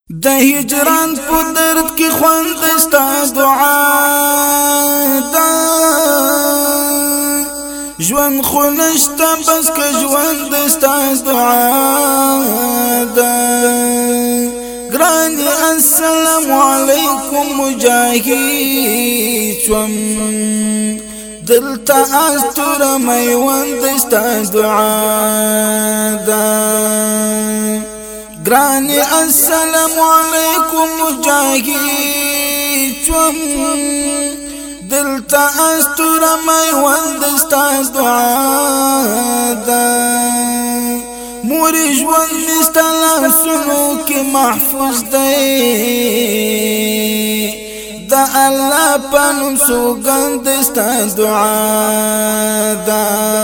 د هجران په درد کې خوند ستا دعا ده ژوند خو نشته بس که ژوند ستا دعا ده ګراني السلام علیکم مجاهد شوم دلته استور میوند ستا دعا ده گرانی السلام علیکم مجاهد شوم دلتا استور میوند ستا دعا ده موری ژوند نستا لاسونو کی محفوظ دی دا الله پنوم سوګند ستا دعا ده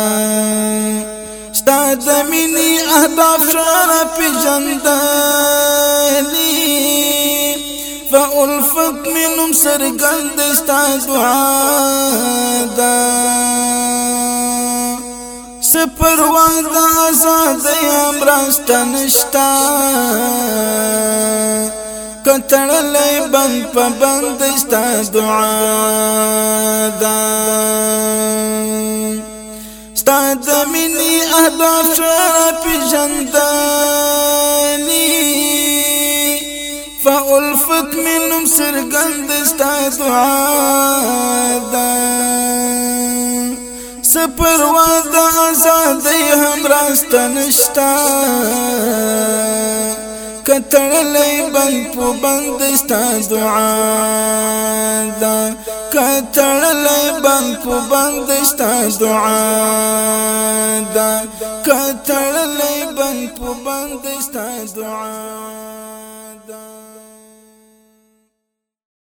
ستا د مینې اهداف شاره پیژندلي فالفت منهم سرګند ستا دعا ده سپروا د ازادۍ امرسته نشته کتړلی بند په بند ستا دعا ده ستا د مینې اهداف شاره پیژندلي فالفت منهم سرګند ستا دعا ده سپروا د ازادۍ هم راسته نشته کتړلی بند په بند ستا دعا ده کتړلی بند په بند ستا دعا ده کتړلی بند په بند ستا دعا